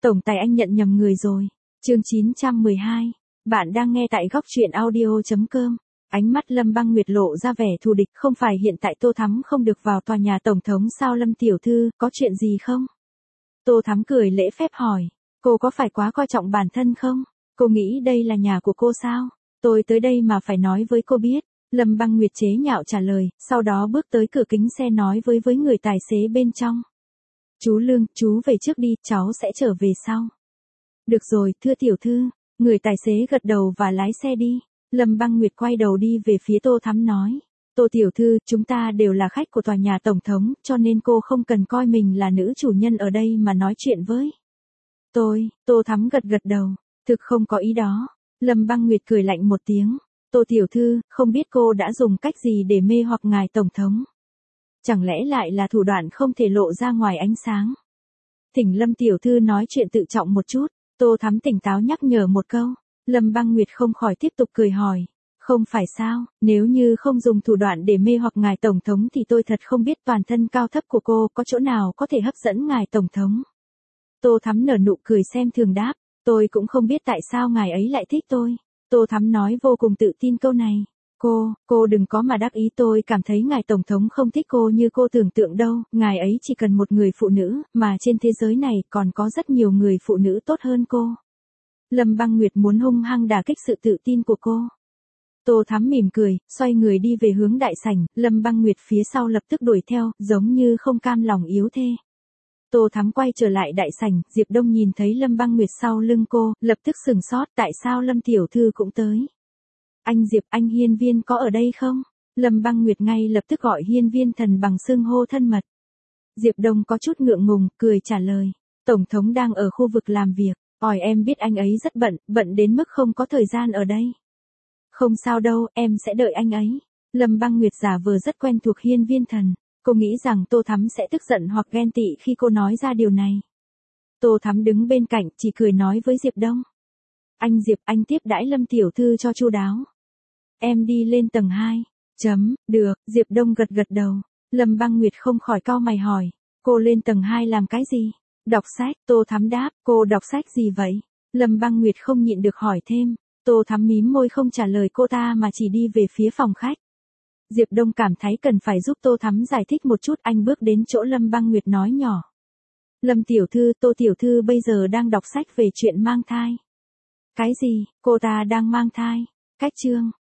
Tổng tài anh nhận nhầm người rồi. Chương 912. Bạn đang nghe tại góc truyện audio.com. Ánh mắt Lâm Băng Nguyệt lộ ra vẻ thù địch, không phải hiện tại Tô Thắm không được vào tòa nhà tổng thống sao Lâm tiểu thư, có chuyện gì không? Tô Thắm cười lễ phép hỏi, cô có phải quá coi trọng bản thân không? Cô nghĩ đây là nhà của cô sao? Tôi tới đây mà phải nói với cô biết. Lâm Băng Nguyệt chế nhạo trả lời, sau đó bước tới cửa kính xe nói với người tài xế bên trong. Chú Lương, chú về trước đi, cháu sẽ trở về sau. Được rồi, thưa tiểu thư. Người tài xế gật đầu và lái xe đi. Lâm Băng Nguyệt quay đầu đi về phía Tô Thắm nói. Tô tiểu thư, chúng ta đều là khách của tòa nhà tổng thống, cho nên cô không cần coi mình là nữ chủ nhân ở đây mà nói chuyện với. Tô Thắm gật đầu. Thực không có ý đó. Lâm Băng Nguyệt cười lạnh một tiếng. Tô tiểu thư, không biết cô đã dùng cách gì để mê hoặc ngài tổng thống? Chẳng lẽ lại là thủ đoạn không thể lộ ra ngoài ánh sáng? Thỉnh Lâm tiểu thư nói chuyện tự trọng một chút. Tô Thắm tỉnh táo nhắc nhở một câu. Lâm Băng Nguyệt không khỏi tiếp tục cười hỏi. Không phải sao, nếu như không dùng thủ đoạn để mê hoặc ngài tổng thống thì tôi thật không biết toàn thân cao thấp của cô có chỗ nào có thể hấp dẫn ngài tổng thống. Tô Thắm nở nụ cười xem thường đáp. Tôi cũng không biết tại sao ngài ấy lại thích tôi. Tô Thắm nói vô cùng tự tin câu này. Cô đừng có mà đắc ý, tôi cảm thấy ngài tổng thống không thích cô như cô tưởng tượng đâu, ngài ấy chỉ cần một người phụ nữ, mà trên thế giới này còn có rất nhiều người phụ nữ tốt hơn cô. Lâm Băng Nguyệt muốn hung hăng đả kích sự tự tin của cô. Tô Thắm mỉm cười, xoay người đi về hướng đại sảnh, Lâm Băng Nguyệt phía sau lập tức đuổi theo, giống như không cam lòng yếu thê. Tô Thắm quay trở lại đại sảnh, Diệp Đông nhìn thấy Lâm Băng Nguyệt sau lưng cô, lập tức sửng sốt, tại sao Lâm tiểu thư cũng tới? Anh Diệp, anh Hiên Viên có ở đây không? Lâm Băng Nguyệt ngay lập tức gọi Hiên Viên Thần bằng xưng hô thân mật. Diệp Đông có chút ngượng ngùng, cười trả lời. Tổng thống đang ở khu vực làm việc, em biết anh ấy rất bận đến mức không có thời gian ở đây. Không sao đâu, em sẽ đợi anh ấy. Lâm Băng Nguyệt giả vờ rất quen thuộc Hiên Viên Thần. Cô nghĩ rằng Tô Thắm sẽ tức giận hoặc ghen tị khi cô nói ra điều này. Tô Thắm đứng bên cạnh, chỉ cười nói với Diệp Đông. Anh Diệp, anh tiếp đãi Lâm tiểu thư cho chu đáo. Em đi lên tầng 2. Được, Diệp Đông gật đầu. Lâm Băng Nguyệt không khỏi cau mày hỏi. Cô lên tầng 2 làm cái gì? Đọc sách, Tô Thắm đáp. Cô đọc sách gì vậy? Lâm Băng Nguyệt không nhịn được hỏi thêm. Tô Thắm mím môi không trả lời cô ta mà chỉ đi về phía phòng khách. Diệp Đông cảm thấy cần phải giúp Tô Thắm giải thích một chút, anh bước đến chỗ Lâm Băng Nguyệt nói nhỏ. Lâm tiểu thư, Tô tiểu thư bây giờ đang đọc sách về chuyện mang thai. Cái gì, cô ta đang mang thai? Cách chương.